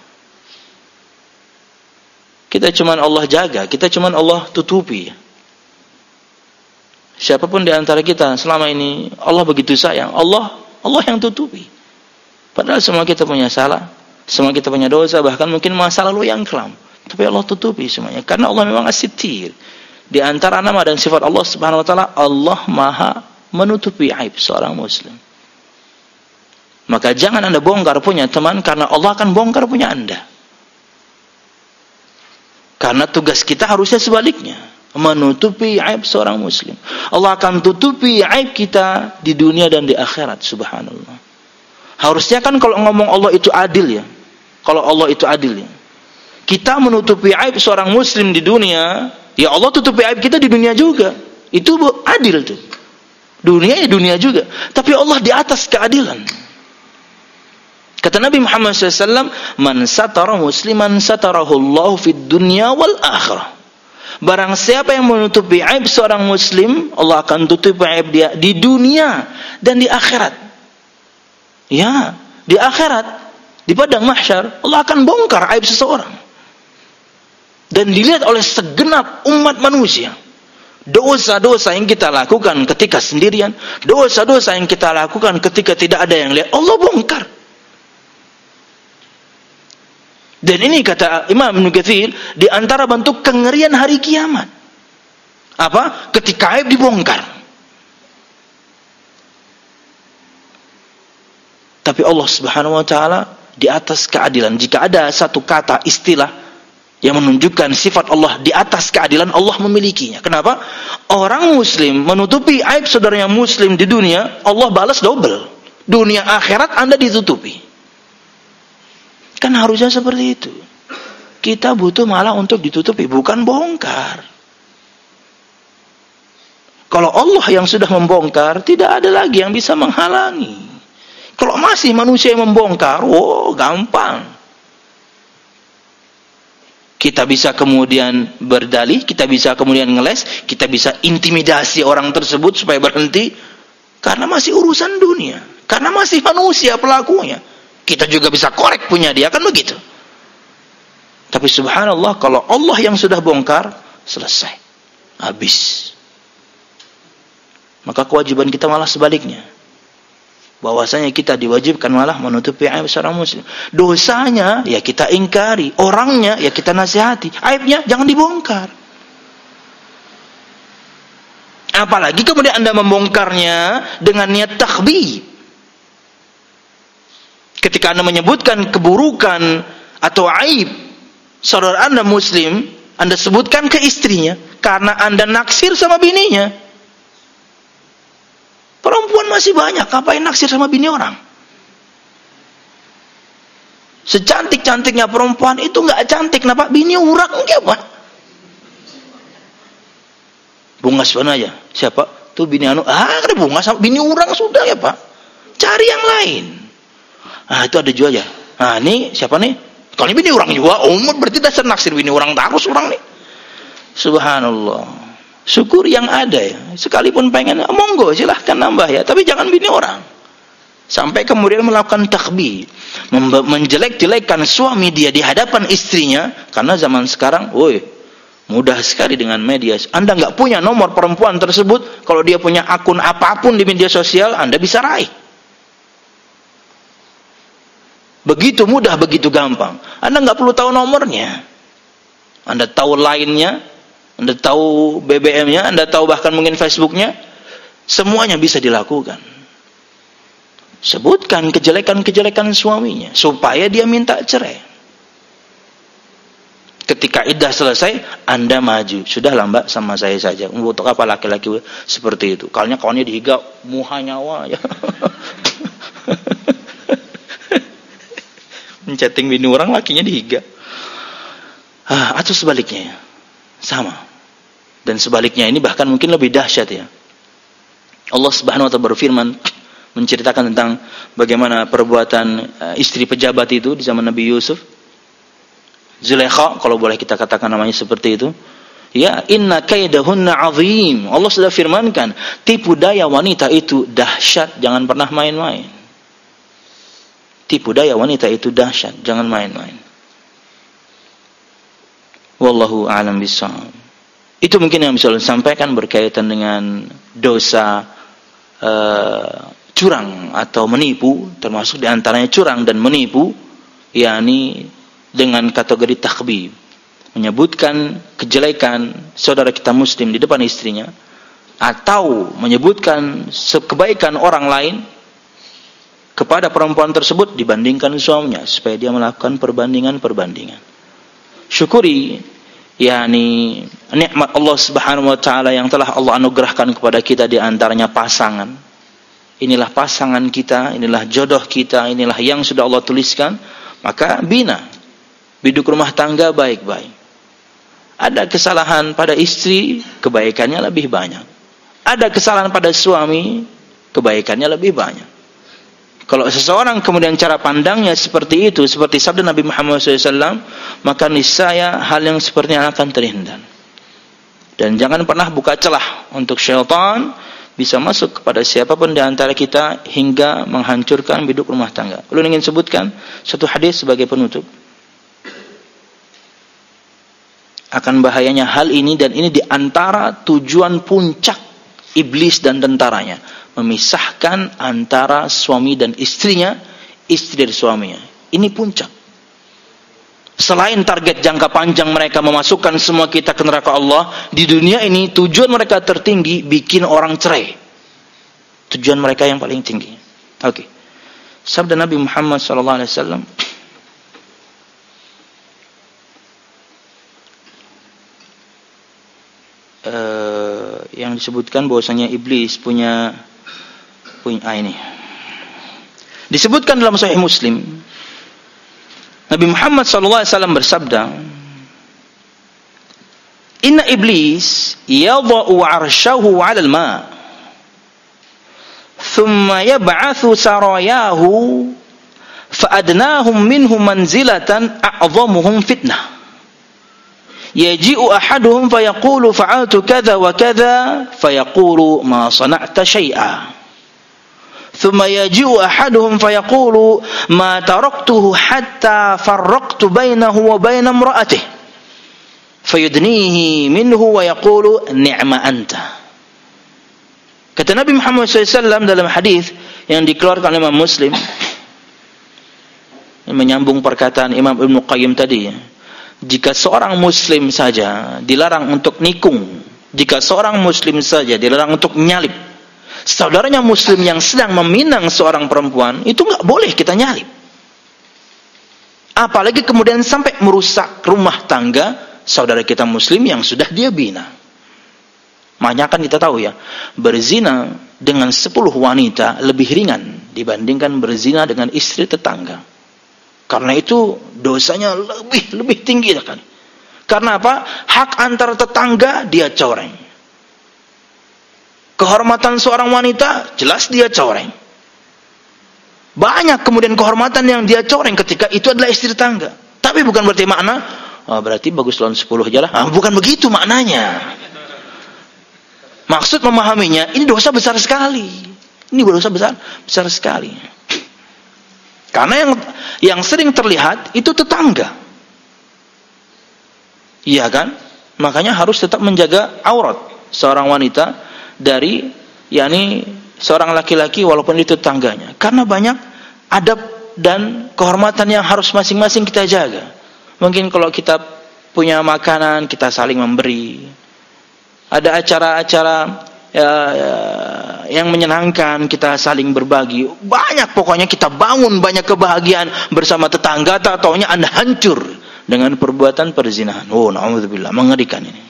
Kita cuman Allah jaga, kita cuman Allah tutupi. Siapapun di antara kita selama ini Allah begitu sayang, Allah Allah yang tutupi. Padahal semua kita punya salah, semua kita punya dosa, bahkan mungkin masa lalu yang kelam. Tapi Allah tutupi semuanya karena Allah memang as-sittir. Di antara nama dan sifat Allah Subhanahu wa taala, Allah Maha menutupi aib seorang muslim. Maka jangan Anda bongkar punya teman, karena Allah akan bongkar punya Anda. Karena tugas kita harusnya sebaliknya, menutupi aib seorang muslim. Allah akan tutupi aib kita di dunia dan di akhirat, subhanallah. Harusnya kan kalau ngomong Allah itu adil ya. Kalau Allah itu adil ya. Kita menutupi aib seorang muslim di dunia, ya Allah tutupi aib kita di dunia juga. Itu adil tuh. Dunia ya dunia juga. Tapi Allah di atas keadilan. Kata Nabi Muhammad shallallahu alaihi wasallam, "Man satara musliman satarahu Allah fid dunya wal akhirah." Barang siapa yang menutupi aib seorang muslim, Allah akan tutupi aib dia di dunia dan di akhirat. Ya, di akhirat, di padang mahsyar, Allah akan bongkar aib seseorang. Dan dilihat oleh segenap umat manusia. Dosa-dosa yang kita lakukan ketika sendirian, dosa-dosa yang kita lakukan ketika tidak ada yang lihat, Allah bongkar. Dan ini kata Imam Ibnu Katsir, di antara bentuk kengerian hari kiamat. Apa? Ketika aib dibongkar. Tapi Allah Subhanahu wa taala di atas keadilan. Jika ada satu kata istilah yang menunjukkan sifat Allah di atas keadilan, Allah memilikinya. Kenapa? Orang muslim menutupi aib saudaranya muslim di dunia, Allah balas double. Dunia akhirat Anda ditutupi. Kan harusnya seperti itu. Kita butuh malah untuk ditutupi, bukan bongkar. Kalau Allah yang sudah membongkar, tidak ada lagi yang bisa menghalangi. Kalau masih manusia yang membongkar, wow, gampang. Kita bisa kemudian berdalih, kita bisa kemudian ngeles, kita bisa intimidasi orang tersebut supaya berhenti, karena masih urusan dunia, karena masih manusia pelakunya. Kita juga bisa korek punya dia, kan begitu. Tapi subhanallah, kalau Allah yang sudah bongkar, selesai, habis. Maka kewajiban kita malah sebaliknya. Bahwasanya kita diwajibkan malah menutupi aib seorang muslim. Dosanya ya kita ingkari, orangnya ya kita nasihati, aibnya jangan dibongkar. Apalagi kemudian Anda membongkarnya dengan niat takhbib. Ketika Anda menyebutkan keburukan atau aib saudara Anda muslim, Anda sebutkan ke istrinya karena Anda naksir sama bininya. Perempuan masih banyak, ngapain naksir sama bini orang? Secantik-cantiknya perempuan itu nggak cantik, kenapa? Bini orang enggak apa? Bungas mana aja? Siapa? Tuh bini anu, ah ada bungas sama bini orang sudah ya Pak. Cari yang lain. Ah itu ada juga ya. Nah ini siapa nih? Kalau ini bini orang juga, oh berarti dasar naksir bini orang terus orang nih. Subhanallah. Syukur yang ada ya. Sekalipun pengen, monggo silahkan nambah ya. Tapi jangan bini orang. Sampai kemudian melakukan takbir. Menjelek-jelekkan suami dia di hadapan istrinya. Karena zaman sekarang, woi, mudah sekali dengan media. Anda nggak punya nomor perempuan tersebut. Kalau dia punya akun apapun di media sosial, Anda bisa raih. Begitu mudah, begitu gampang. Anda nggak perlu tahu nomornya. Anda tahu lainnya. Anda tahu B B M-nya, Anda tahu bahkan mungkin Facebook-nya, semuanya bisa dilakukan. Sebutkan kejelekan-kejelekan suaminya, supaya dia minta cerai. Ketika iddah selesai, Anda maju. Sudahlah mbak, sama saya saja. Untuk apa laki-laki seperti itu? Kalanya kawannya dihiga, muha nyawa. Ya. Menchatting bini orang, lakinya dihiga. Ah, atau sebaliknya, sama. Dan sebaliknya ini bahkan mungkin lebih dahsyat ya. Allah Subhanahu wa taala berfirman menceritakan tentang bagaimana perbuatan uh, istri pejabat itu di zaman Nabi Yusuf. Zulaikha, kalau boleh kita katakan namanya seperti itu. Ya, inna kaidahunna azim. Allah sudah firmankan, tipu daya wanita itu dahsyat, jangan pernah main-main. Tipu daya wanita itu dahsyat, jangan main-main. Wallahu a'lam bishawab. Itu mungkin yang bisa saya sampaikan berkaitan dengan dosa uh, curang atau menipu, termasuk diantaranya curang dan menipu, yakni dengan kategori takhbib, menyebutkan kejelekan saudara kita muslim di depan istrinya, atau menyebutkan kebaikan orang lain kepada perempuan tersebut dibandingkan suaminya, supaya dia melakukan perbandingan-perbandingan. Syukuri yakni nikmat Allah Subhanahu wa taala yang telah Allah anugerahkan kepada kita, di antaranya pasangan. Inilah pasangan kita, inilah jodoh kita, inilah yang sudah Allah tuliskan. Maka bina biduk rumah tangga baik-baik. Ada kesalahan pada istri, kebaikannya lebih banyak. Ada kesalahan pada suami, kebaikannya lebih banyak. Kalau seseorang kemudian cara pandangnya seperti itu, seperti sabda Nabi Muhammad shallallahu alaihi wasallam, maka niscaya hal yang sepertinya akan terhindar. Dan jangan pernah buka celah untuk syaitan bisa masuk kepada siapapun di antara kita hingga menghancurkan biduk rumah tangga. Ulun ingin sebutkan satu hadis sebagai penutup. akan bahayanya hal ini, dan ini diantara tujuan puncak iblis dan tentaranya, memisahkan antara suami dan istrinya, istri dari suaminya. Ini puncak. Selain target jangka panjang mereka memasukkan semua kita ke neraka Allah, di dunia ini tujuan mereka tertinggi bikin orang cerai. Tujuan mereka yang paling tinggi. Oke. Okay. Sabda Nabi Muhammad sallallahu alaihi wasallam, uh, yang disebutkan bahwasanya iblis punya punya ah, ini. Disebutkan dalam Sahih Muslim, Nabi Muhammad sallallahu alaihi wasallam bersabda, "Inna iblis yadha'u 'arsyahu 'alal ma', thumma yab'atsu sarayahu fa'adnahum minhu manzilatan a'dhamuhum fitnah. Yaji'u ahaduhum fayaqulu fa'altu kadza wa kadza fayaqulu ma sana'ta syai'a. ثم يجيء أحدهم فيقول ما تركته حتى فرقت بينه وبين امرأته فيدنيه منه ويقول نعم أنت." Kata Nabi Muhammad sallallahu alaihi wasallam dalam hadis yang dikeluarkan oleh Imam Muslim, menyambung perkataan Imam Ibnu Qayyim tadi, jika seorang muslim saja dilarang untuk nikung, jika seorang muslim saja dilarang untuk nyalip saudaranya muslim yang sedang meminang seorang perempuan, itu nggak boleh kita nyalip. Apalagi kemudian sampai merusak rumah tangga saudara kita muslim yang sudah dia bina. Makanya kan kita tahu ya, berzina dengan sepuluh wanita lebih ringan dibandingkan berzina dengan istri tetangga. Karena itu dosanya lebih lebih tinggi kan. Karena apa? Hak antara tetangga dia coreng. Kehormatan seorang wanita jelas dia coreng. Banyak kemudian kehormatan yang dia coreng ketika itu adalah istri tetangga. Tapi bukan berarti makna, oh, berarti bagus lawan sepuluh aja lah. Ah, bukan begitu maknanya. Maksud memahaminya, ini dosa besar sekali. Ini dosa besar, besar sekali. Karena yang yang sering terlihat itu tetangga. Iya kan? Makanya harus tetap menjaga aurat seorang wanita dari yakni seorang laki-laki walaupun itu tetangganya. Karena banyak adab dan kehormatan yang harus masing-masing kita jaga. Mungkin kalau kita punya makanan, kita saling memberi. Ada acara-acara ya, ya, yang menyenangkan, kita saling berbagi. Banyak pokoknya kita bangun banyak kebahagiaan bersama tetangga, tak taunya Anda hancur dengan perbuatan perzinahan. Oh, na'udzubillah, mengerikan ini.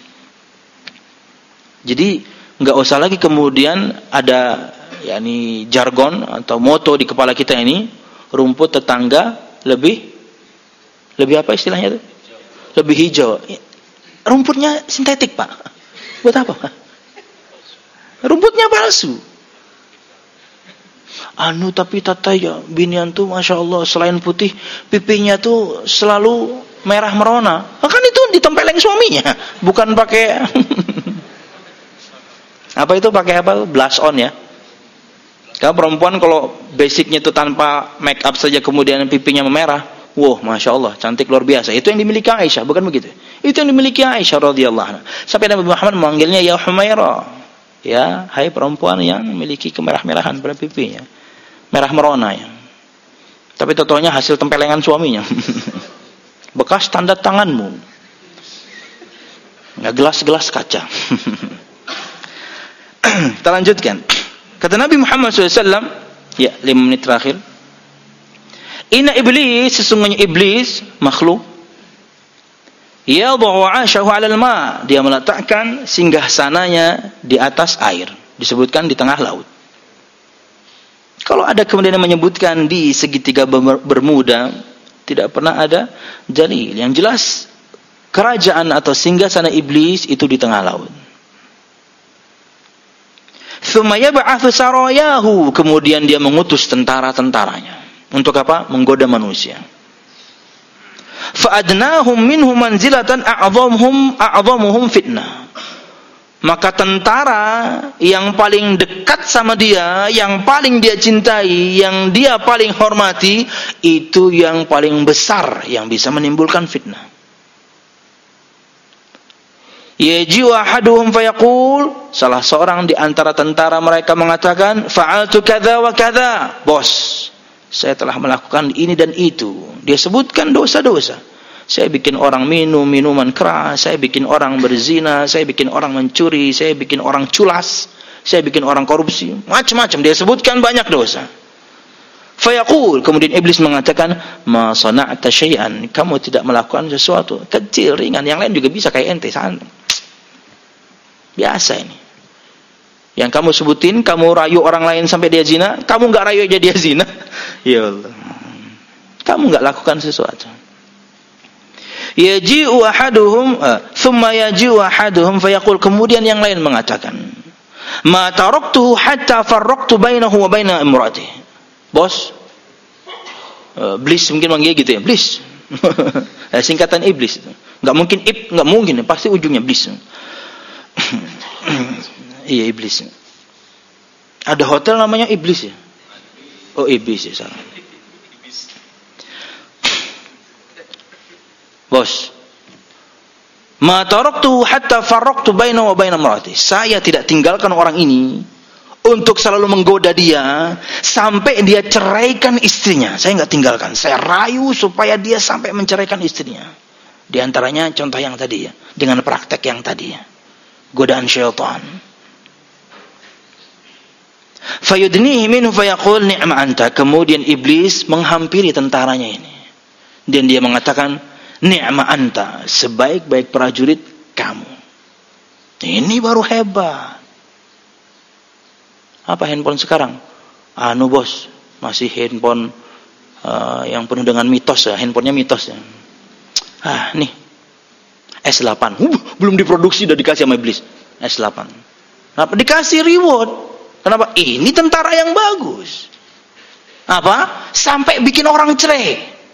Jadi nggak usah lagi kemudian ada yakni jargon atau moto di kepala kita ini, rumput tetangga lebih lebih apa istilahnya itu? Lebih hijau. Rumputnya sintetik, Pak. Buat apa? Rumputnya palsu. Anu tapi tata ya binian tuh masya Allah selain putih pipinya tuh selalu merah merona. Kan itu ditempeleng suaminya, bukan pakai apa itu pakai apa? Blush on ya. Kalau perempuan kalau basicnya itu tanpa make up saja kemudian pipinya memerah, wow, masya Allah, cantik luar biasa. Itu yang dimiliki Aisyah, bukan begitu? Itu yang dimiliki Aisyah radhiyallahu anha. Sampai Nabi Muhammad memanggilnya ya Humaira, ya, hai perempuan yang memiliki kemerah-merahan pada pipinya, merah merona ya. Tapi totalnya hasil tempelengan suaminya, bekas tanda tanganmu, nggak gelas-gelas kaca. Kita lanjutkan. Kata Nabi Muhammad shallallahu alaihi wasallam, ya, lima menit terakhir. Inna iblis, sesungguhnya iblis makhluk, yadha'u 'arsyahu 'alal ma', dia meletakkan singgasananya di atas air, disebutkan di tengah laut. Kalau ada kemudian yang menyebutkan di segitiga Bermuda, tidak pernah ada dalil. Yang jelas kerajaan atau singgasana iblis itu di tengah laut. Tsumma yab'atsu sarayahu, kemudian dia mengutus tentara-tentaranya. Untuk apa? Menggoda manusia. Fa'adnahum minhum manzilatan a'dhamuhum a'dhamuhum fitnah. Maka tentara yang paling dekat sama dia, yang paling dia cintai, yang dia paling hormati, itu yang paling besar yang bisa menimbulkan fitnah. Yaji'u ahaduhum fayaqul, salah seorang di antara tentara mereka mengatakan, fa'altu kadza wa kadza. Bos, saya telah melakukan ini dan itu. Dia sebutkan dosa-dosa. Saya bikin orang minum minuman keras, saya bikin orang berzina, saya bikin orang mencuri, saya bikin orang culas, saya bikin orang korupsi, macam-macam. Dia sebutkan banyak dosa. Fayaqul, kemudian iblis mengatakan, ma sana'ta syai'an, kamu tidak melakukan sesuatu kecil, ringan, yang lain juga bisa kayak ente, santai. Biasa ini. Yang kamu sebutin, kamu rayu orang lain sampai dia zina, kamu enggak rayu aja dia zina. Ya Allah. Kamu enggak lakukan sesuatu. Yaji'u ahaduhum, thumma yaji'u ahaduhum fayaqul, kemudian yang lain mengatakan, ma taraktuhu hatta farraqtu bainahu wa baina imraatihi. Bos, uh, iblis mungkin manggil gitu ya, iblis. Singkatan iblis. Enggak mungkin ib, enggak mungkin, pasti ujungnya iblis. Iya, iblis. Ada hotel namanya iblis ya? Oh, iblis ya, salah. Bos, ma taraktu hatta farraqtu bainahu wa baina imraatihi. Saya tidak tinggalkan orang ini untuk selalu menggoda dia sampai dia ceraikan istrinya. Saya enggak tinggalkan. Saya rayu supaya dia sampai menceraikan istrinya. Di antaranya contoh yang tadi ya, dengan praktek yang tadi ya. Godaan syaitan. Fayudnihi minhu fayaqul ni'ma anta. Kemudian iblis menghampiri tentaranya ini. Dan dia mengatakan, ni'ma anta, sebaik-baik prajurit kamu. Ini baru hebat. Apa handphone sekarang? Anu bos, masih handphone uh, yang penuh dengan mitos ya, handphonenya mitos ya. Ah, nih. S delapan. Uh, belum diproduksi udah dikasih sama iblis. S delapan. Kenapa dikasih reward? Kenapa? Ini tentara yang bagus. Apa? Sampai bikin orang cerai.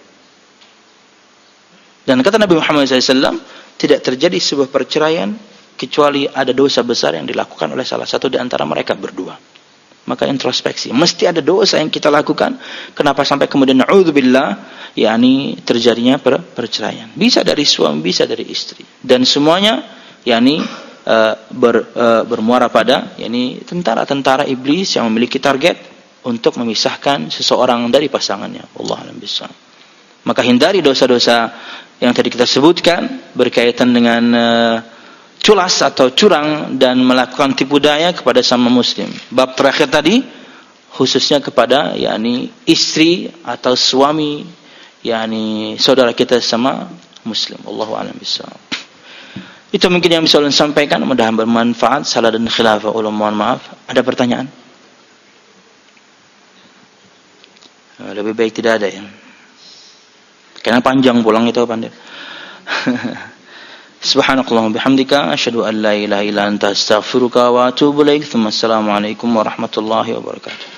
Dan kata Nabi Muhammad shallallahu alaihi wasallam, tidak terjadi sebuah perceraian kecuali ada dosa besar yang dilakukan oleh salah satu di antara mereka berdua. Maka introspeksi, mesti ada dosa yang kita lakukan. Kenapa sampai kemudian na'udzubillah, yakni terjadinya per perceraian. Bisa dari suami, bisa dari istri, dan semuanya yakni uh, ber, uh, bermuara pada yakni tentara-tentara iblis yang memiliki target untuk memisahkan seseorang dari pasangannya. Wallahu a'lam bishawab. Maka hindari dosa-dosa yang tadi kita sebutkan berkaitan dengan uh, culas atau curang dan melakukan tipu daya kepada sama muslim. Bab terakhir tadi khususnya kepada yakni istri atau suami yakni saudara kita sama muslim. Wallahu a'lam bishawab. Itu mungkin yang bisa ulun sampaikan, mudah-mudahan bermanfaat. Salah dan khilaf ulun mohon maaf. Ada pertanyaan? Lebih baik tidak ada ya. Karena panjang pulang itu pandai. Subhanakallahumma bihamdika asyhadu an la ilaha illa anta astaghfiruka wa atubu ilaik. Assalamualaikum warahmatullahi wabarakatuh.